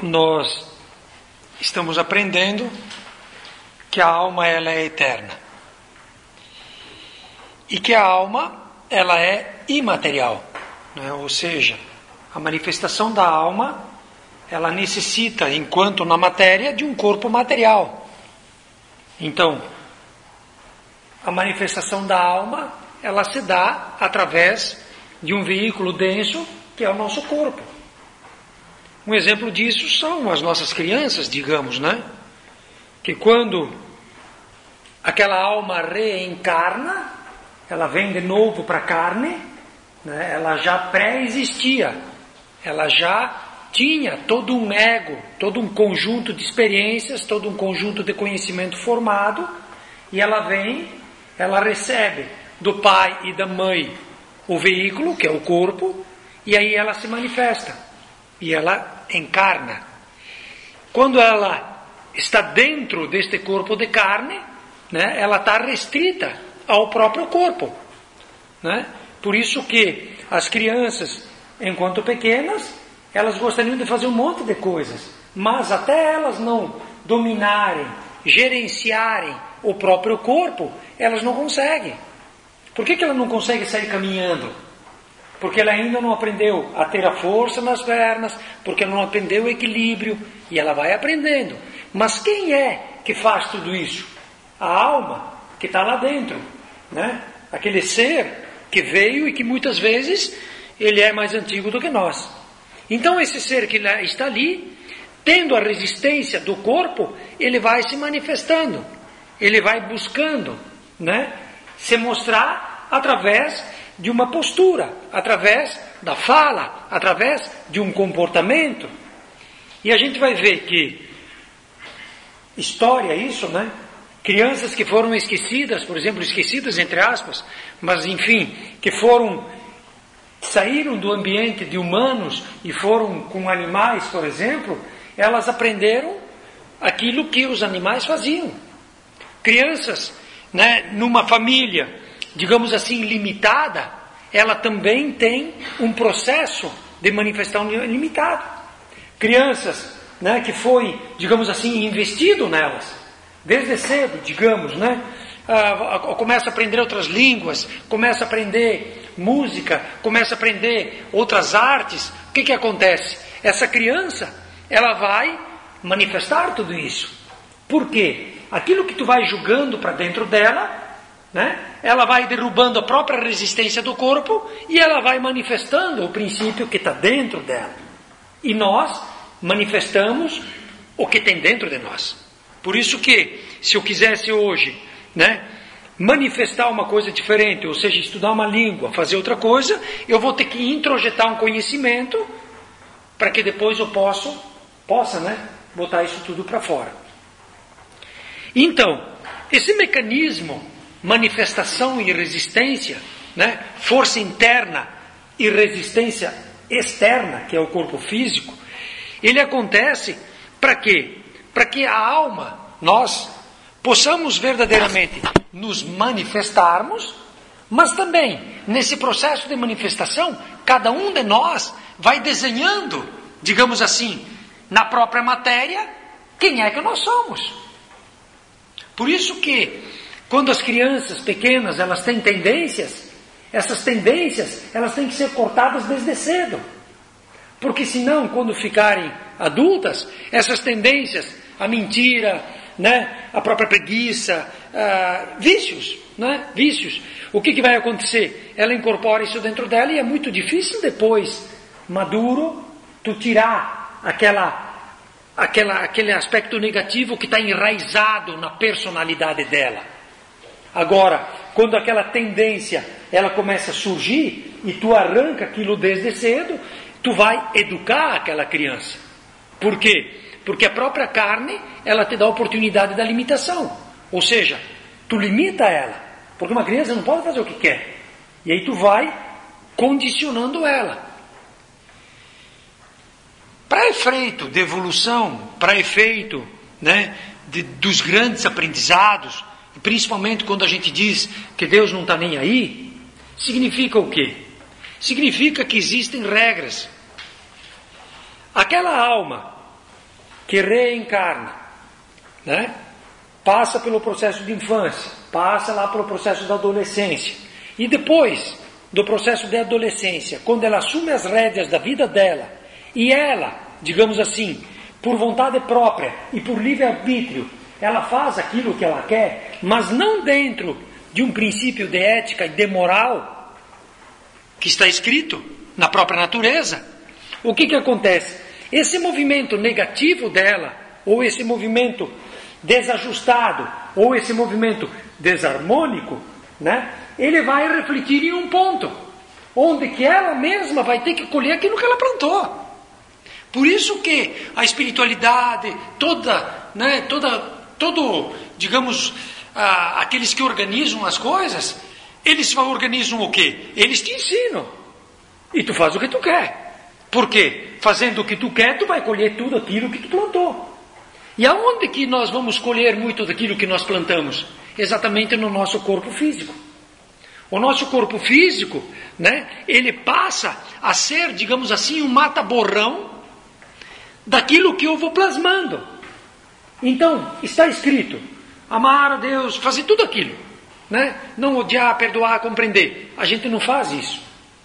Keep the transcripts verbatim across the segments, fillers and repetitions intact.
nós estamos aprendendo que a alma ela é eterna e que a alma ela é imaterial, né? Ou seja, a manifestação da alma ela necessita, enquanto na matéria, de um corpo material. Então, a manifestação da alma ela se dá através de um veículo denso que é o nosso corpo. Um exemplo disso são as nossas crianças, digamos, né? Que quando aquela alma reencarna, ela vem de novo para a carne, né? Ela já pré-existia, ela já tinha todo um ego, todo um conjunto de experiências, todo um conjunto de conhecimento formado, e ela vem, ela recebe do pai e da mãe o veículo, que é o corpo, e aí ela se manifesta. E ela encarna. Quando ela está dentro deste corpo de carne, né, ela está restrita ao próprio corpo. Né? Por isso que as crianças, enquanto pequenas, elas gostariam de fazer um monte de coisas. Mas até elas não dominarem, gerenciarem o próprio corpo, elas não conseguem. Por que que ela não consegue sair caminhando? Porque ela ainda não aprendeu a ter a força nas pernas, porque ela não aprendeu o equilíbrio, e ela vai aprendendo. Mas quem é que faz tudo isso? A alma que está lá dentro, né? Aquele ser que veio e que muitas vezes ele é mais antigo do que nós. Então esse ser que está ali, tendo a resistência do corpo, ele vai se manifestando, ele vai buscando, né? Se mostrar através de uma postura, através da fala, através de um comportamento. E a gente vai ver que história isso, né? Crianças que foram esquecidas, por exemplo, esquecidas entre aspas, mas enfim, que foram, saíram do ambiente de humanos e foram com animais, por exemplo, elas aprenderam aquilo que os animais faziam. Crianças, né, numa família, digamos assim, limitada, ela também tem um processo de manifestação limitado. Crianças, né, que foi, digamos assim, investido nelas, desde cedo, digamos, né, ah, começa a aprender outras línguas, começa a aprender música, começa a aprender outras artes. O que que acontece? Essa criança, ela vai manifestar tudo isso. Por quê? Aquilo que tu vai julgando para dentro dela, né? Ela vai derrubando a própria resistência do corpo e ela vai manifestando o princípio que está dentro dela. E nós manifestamos o que tem dentro de nós. Por isso que, se eu quisesse hoje, né, manifestar uma coisa diferente, ou seja, estudar uma língua, fazer outra coisa, eu vou ter que introjetar um conhecimento para que depois eu possa, possa, né, botar isso tudo para fora. Então, esse mecanismo manifestação e resistência, né? Força interna e resistência externa, que é o corpo físico, ele acontece para quê? Para que a alma, nós, possamos verdadeiramente nos manifestarmos, mas também, nesse processo de manifestação, cada um de nós vai desenhando, digamos assim, na própria matéria, quem é que nós somos. Por isso que quando as crianças pequenas, elas têm tendências, essas tendências, elas têm que ser cortadas desde cedo. Porque senão, quando ficarem adultas, essas tendências, a mentira, né, a própria preguiça, uh, vícios, né, vícios. O que, que vai acontecer? Ela incorpora isso dentro dela e é muito difícil depois, maduro, tu tirar aquela, aquela, aquele aspecto negativo que está enraizado na personalidade dela. Agora, quando aquela tendência ela começa a surgir e tu arranca aquilo desde cedo, tu vai educar aquela criança. Por quê? Porque a própria carne, ela te dá a oportunidade da limitação. Ou seja, tu limita ela. Porque uma criança não pode fazer o que quer. E aí tu vai condicionando ela. Para efeito de evolução, para efeito, né, de, dos grandes aprendizados, principalmente quando a gente diz que Deus não está nem aí, significa o quê? Significa que existem regras. Aquela alma que reencarna, né? Passa pelo processo de infância, passa lá pelo processo da adolescência, e depois do processo de adolescência, quando ela assume as rédeas da vida dela, e ela, digamos assim, por vontade própria e por livre-arbítrio, ela faz aquilo que ela quer, mas não dentro de um princípio de ética e de moral que está escrito na própria natureza. O que que acontece? Esse movimento negativo dela, ou esse movimento desajustado, ou esse movimento desarmônico, né? Ele vai refletir em um ponto, onde que ela mesma vai ter que colher aquilo que ela plantou. Por isso que a espiritualidade, toda, né, toda, todo, digamos, ah, aqueles que organizam as coisas, eles organizam o quê? Eles te ensinam. E tu faz o que tu quer. Por quê? Fazendo o que tu quer, tu vai colher tudo aquilo que tu plantou. E aonde que nós vamos colher muito daquilo que nós plantamos? Exatamente no nosso corpo físico. O nosso corpo físico, né, ele passa a ser, digamos assim, um mata-borrão daquilo que eu vou plasmando. Então, está escrito, amar a Deus, fazer tudo aquilo, né? Não odiar, perdoar, compreender. A gente não faz isso.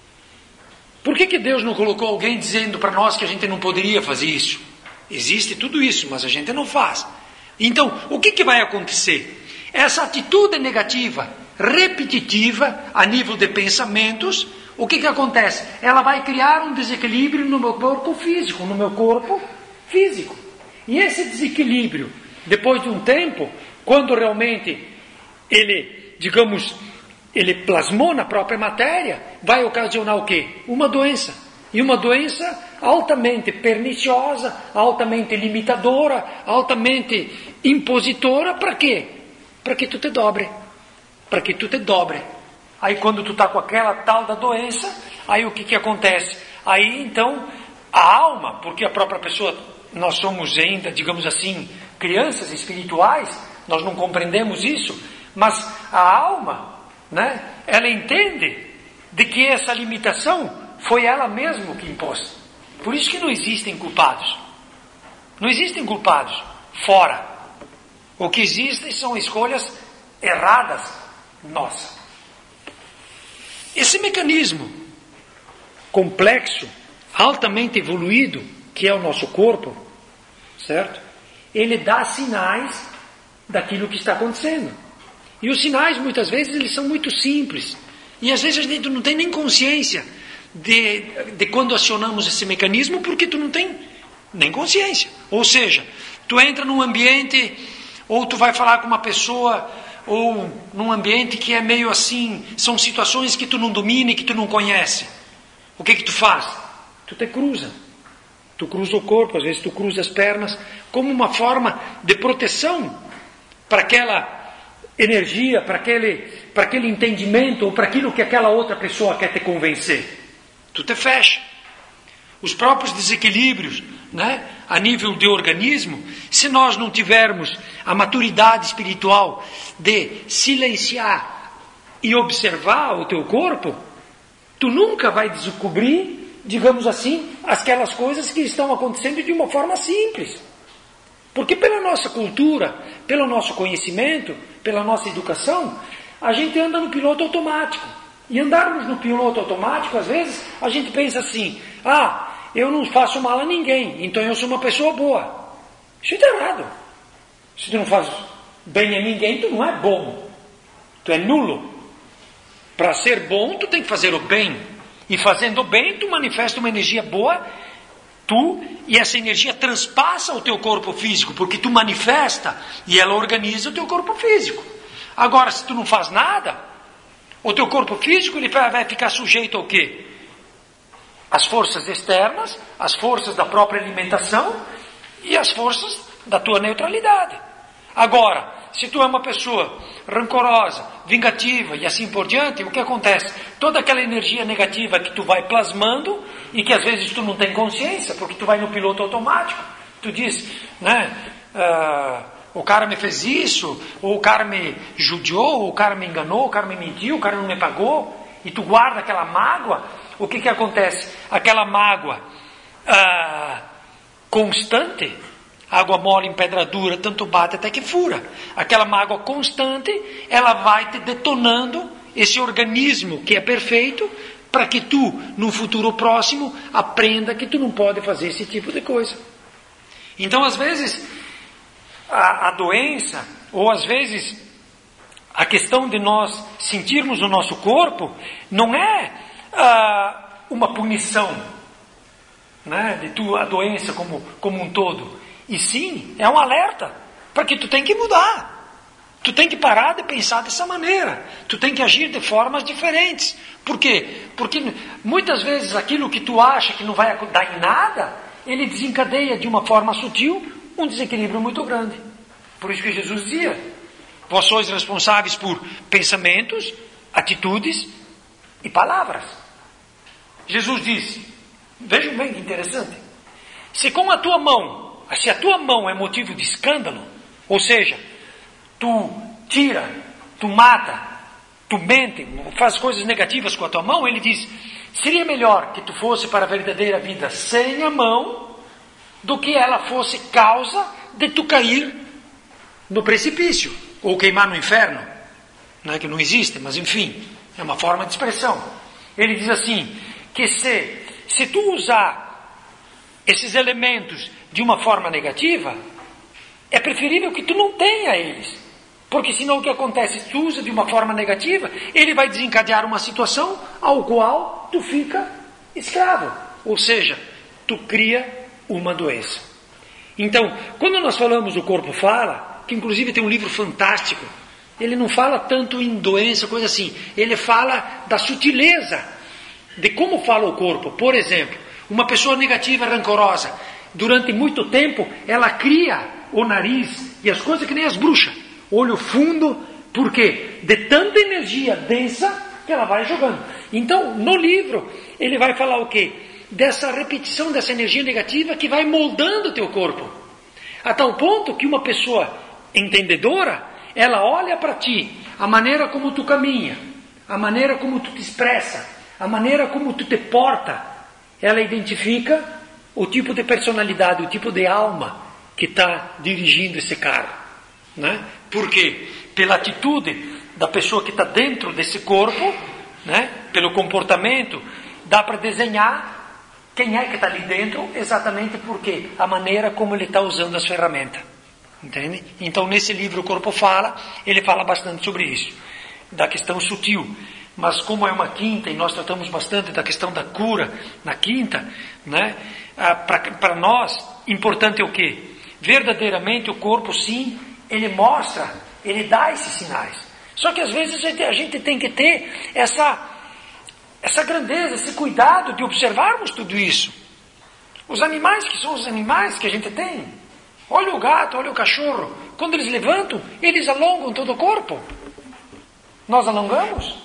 Por que que Deus não colocou alguém dizendo para nós que a gente não poderia fazer isso? Existe tudo isso, mas a gente não faz. Então, o que que vai acontecer? Essa atitude negativa, repetitiva, a nível de pensamentos, o que que acontece? Ela vai criar um desequilíbrio no meu corpo físico, no meu corpo físico. E esse desequilíbrio, depois de um tempo, quando realmente ele, digamos, ele plasmou na própria matéria, vai ocasionar o quê? Uma doença. E uma doença altamente perniciosa, altamente limitadora, altamente impositora, para quê? Para que tu te dobre. Para que tu te dobre. Aí quando tu está com aquela tal da doença, aí o que que acontece? Aí então, a alma, porque a própria pessoa, nós somos ainda, digamos assim, crianças espirituais, nós não compreendemos isso, mas a alma, né, ela entende de que essa limitação foi ela mesma que impôs. Por isso que não existem culpados. Não existem culpados fora. O que existem são escolhas erradas nossas. Esse mecanismo complexo, altamente evoluído, que é o nosso corpo, certo? Ele dá sinais daquilo que está acontecendo. E os sinais, muitas vezes, eles são muito simples. E às vezes a gente não tem nem consciência de, de quando acionamos esse mecanismo, porque tu não tem nem consciência. Ou seja, tu entra num ambiente, ou tu vai falar com uma pessoa, ou num ambiente que é meio assim, são situações que tu não domina e que tu não conhece. O que que tu faz? Tu te cruza. Tu cruza o corpo, às vezes tu cruza as pernas, como uma forma de proteção para aquela energia, para aquele, para aquele entendimento, ou para aquilo que aquela outra pessoa quer te convencer. Tu te fecha. Os próprios desequilíbrios, né, a nível de organismo, se nós não tivermos a maturidade espiritual de silenciar e observar o teu corpo, tu nunca vai descobrir, digamos assim, aquelas coisas que estão acontecendo de uma forma simples. Porque pela nossa cultura, pelo nosso conhecimento, pela nossa educação, a gente anda no piloto automático. E andarmos no piloto automático, às vezes, a gente pensa assim, ah, eu não faço mal a ninguém, então eu sou uma pessoa boa. Isso é errado. Se tu não faz bem a ninguém, tu não é bom. Tu é nulo. Para ser bom, tu tem que fazer o bem. E fazendo o bem, tu manifesta uma energia boa, tu, e essa energia transpassa o teu corpo físico, porque tu manifesta e ela organiza o teu corpo físico. Agora, se tu não faz nada, o teu corpo físico ele vai ficar sujeito ao quê? As forças externas, as forças da própria alimentação e as forças da tua neutralidade. Agora, se tu é uma pessoa rancorosa, vingativa e assim por diante, o que acontece? Toda aquela energia negativa que tu vai plasmando e que às vezes tu não tem consciência, porque tu vai no piloto automático. Tu diz, né, uh, o cara me fez isso, ou o cara me judiou, ou o cara me enganou, o cara me mentiu, o cara não me pagou, e tu guarda aquela mágoa. O que que acontece? Aquela mágoa uh, constante, Água mole em pedra dura, tanto bate até que fura. Aquela mágoa constante, ela vai te detonando esse organismo que é perfeito, para que tu, no futuro próximo, aprenda que tu não pode fazer esse tipo de coisa. Então, às vezes, a, a doença, ou às vezes, a questão de nós sentirmos o nosso corpo, não é ah, uma punição, né, de tu, a doença como, como um todo. E sim, é um alerta, para que tu tem que mudar. Tu tem que parar de pensar dessa maneira. Tu tem que agir de formas diferentes. Por quê? Porque muitas vezes aquilo que tu acha que não vai dar em nada, ele desencadeia de uma forma sutil um desequilíbrio muito grande. Por isso que Jesus dizia, vós sois responsáveis por pensamentos, atitudes e palavras. Jesus disse, vejam bem que interessante, se com a tua mão, se a tua mão é motivo de escândalo, ou seja, tu tira, tu mata, tu mente, faz coisas negativas com a tua mão, ele diz, seria melhor que tu fosse para a verdadeira vida sem a mão, do que ela fosse causa de tu cair no precipício, ou queimar no inferno, não é que não existe, mas enfim, é uma forma de expressão. Ele diz assim, que se, se tu usar esses elementos de uma forma negativa, é preferível que tu não tenha eles. Porque senão o que acontece? Se tu usa de uma forma negativa, ele vai desencadear uma situação ao qual tu fica escravo. Ou seja, tu cria uma doença. Então, quando nós falamos o corpo fala, que inclusive tem um livro fantástico, ele não fala tanto em doença, coisa assim. Ele fala da sutileza de como fala o corpo. Por exemplo, uma pessoa negativa, rancorosa, durante muito tempo, ela cria o nariz e as coisas que nem as bruxas. Olho fundo, por quê? De tanta energia densa que ela vai jogando. Então, no livro, ele vai falar o quê? Dessa repetição dessa energia negativa que vai moldando o teu corpo. A tal ponto que uma pessoa entendedora, ela olha para ti, a maneira como tu caminha, a maneira como tu te expressa, a maneira como tu te porta, ela identifica o tipo de personalidade, o tipo de alma que está dirigindo esse carro, né? Por quê? Pela atitude da pessoa que está dentro desse corpo, né? Pelo comportamento, dá para desenhar quem é que está ali dentro, exatamente porque a maneira como ele está usando as ferramentas. Entende? Então, nesse livro O Corpo Fala, ele fala bastante sobre isso, da questão sutil. Mas como é uma quinta, e nós tratamos bastante da questão da cura na quinta, né? Ah, para nós, importante é o quê? Verdadeiramente o corpo, sim, ele mostra, ele dá esses sinais. Só que às vezes a gente, a gente tem que ter essa, essa grandeza, esse cuidado de observarmos tudo isso. Os animais, que são os animais que a gente tem, olha o gato, olha o cachorro, quando eles levantam, eles alongam todo o corpo. Nós alongamos?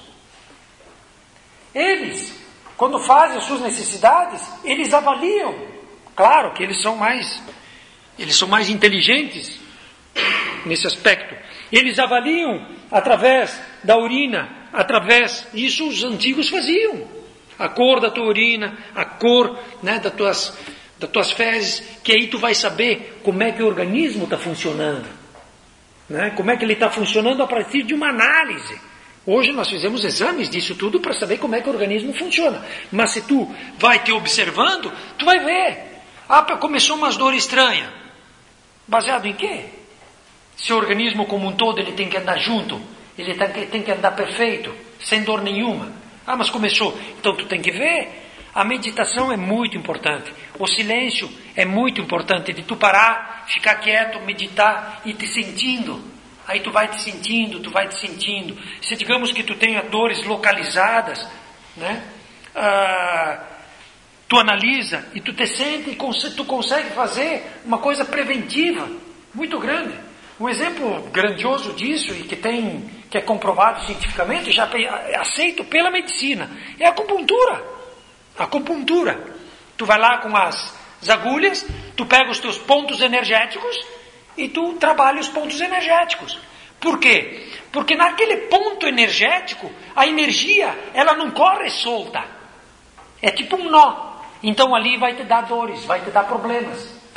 Eles, quando fazem as suas necessidades, eles avaliam. Claro que eles são mais, eles são mais inteligentes nesse aspecto. Eles avaliam através da urina, através, isso os antigos faziam. A cor da tua urina, a cor, né, das tuas, das tuas fezes, que aí tu vai saber como é que o organismo está funcionando. Né? Como é que ele está funcionando a partir de uma análise. Hoje nós fizemos exames disso tudo para saber como é que o organismo funciona. Mas se tu vai te observando, tu vai ver. Ah, começou umas dores estranhas. Baseado em quê? Se o organismo como um todo ele tem que andar junto, ele tem que andar perfeito, sem dor nenhuma. Ah, mas começou. Então tu tem que ver. A meditação é muito importante. O silêncio é muito importante. De tu parar, ficar quieto, meditar e te sentindo. Aí tu vai te sentindo, tu vai te sentindo. Se digamos que tu tenha dores localizadas, né? Ah, tu analisa e tu te sente e tu consegue fazer uma coisa preventiva muito grande. Um exemplo grandioso disso e que tem, que é comprovado cientificamente, já aceito pela medicina, é a acupuntura. A acupuntura. Tu vai lá com as, as agulhas, tu pega os teus pontos energéticos e tu trabalha os pontos energéticos. Por quê? Porque naquele ponto energético, a energia, ela não corre solta. É tipo um nó. Então ali vai te dar dores, vai te dar problemas.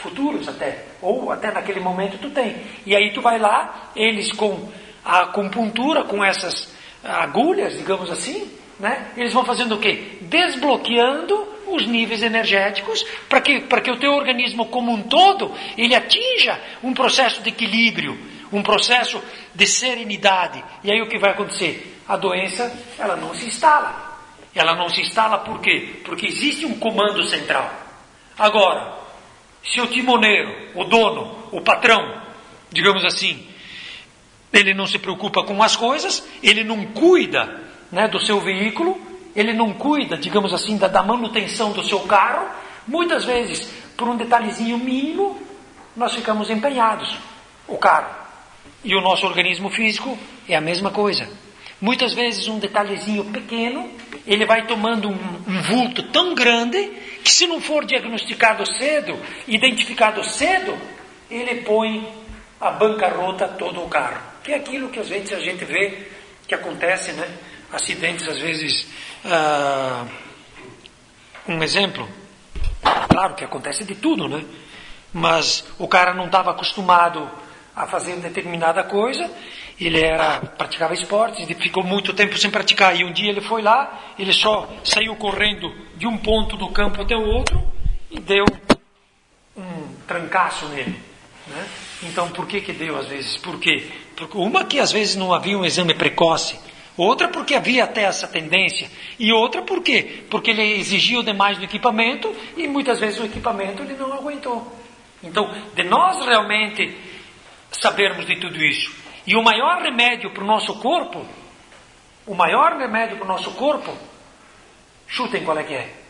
futuros até, ou até naquele momento tu tem. E aí tu vai lá, eles com a acupuntura, com essas agulhas, digamos assim, né? Eles vão fazendo o quê? Desbloqueando os níveis energéticos para que, para que o teu organismo como um todo, ele atinja um processo de equilíbrio, um processo de serenidade. E aí o que vai acontecer? A doença, ela não se instala. Ela não se instala por quê? Porque existe um comando central. Agora, se o timoneiro, o dono, o patrão, digamos assim, ele não se preocupa com as coisas, ele não cuida, né, do seu veículo, ele não cuida, digamos assim, da, da manutenção do seu carro, muitas vezes, por um detalhezinho mínimo, nós ficamos empenhados, o carro. E o nosso organismo físico é a mesma coisa. Muitas vezes um detalhezinho pequeno, ele vai tomando um, um vulto tão grande, que se não for diagnosticado cedo, identificado cedo, ele põe a bancarrota todo o carro. Que é aquilo que às vezes a gente vê que acontece, né? Acidentes às vezes... Ah, um exemplo, claro que acontece de tudo, né? Mas o cara não estava acostumado a fazer determinada coisa, ele era, praticava esportes, ele ficou muito tempo sem praticar, e um dia ele foi lá, ele só saiu correndo de um ponto do campo até o outro, e deu um trancaço nele, né? Então por que que deu às vezes? Por quê? Porque uma que às vezes não havia um exame precoce, outra porque havia até essa tendência, e outra por quê? Porque ele exigiu demais do equipamento, e muitas vezes o equipamento ele não aguentou. Então, de nós realmente sabermos de tudo isso, e o maior remédio para o nosso corpo, o maior remédio para o nosso corpo, chutem qual é que é?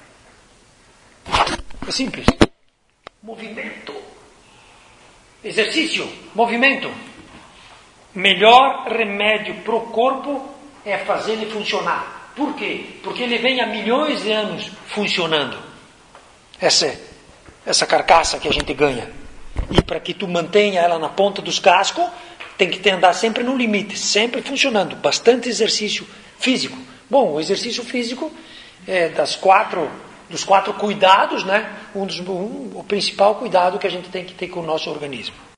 É simples. Movimento. Exercício, movimento. Melhor remédio para o corpo é fazer ele funcionar. Por quê? Porque ele vem há milhões de anos funcionando. Essa, essa carcaça que a gente ganha. E para que tu mantenha ela na ponta dos cascos, tem que andar sempre no limite, sempre funcionando. Bastante exercício físico. Bom, o exercício físico é das quatro, dos quatro cuidados, né? Um dos, um, o principal cuidado que a gente tem que ter com o nosso organismo.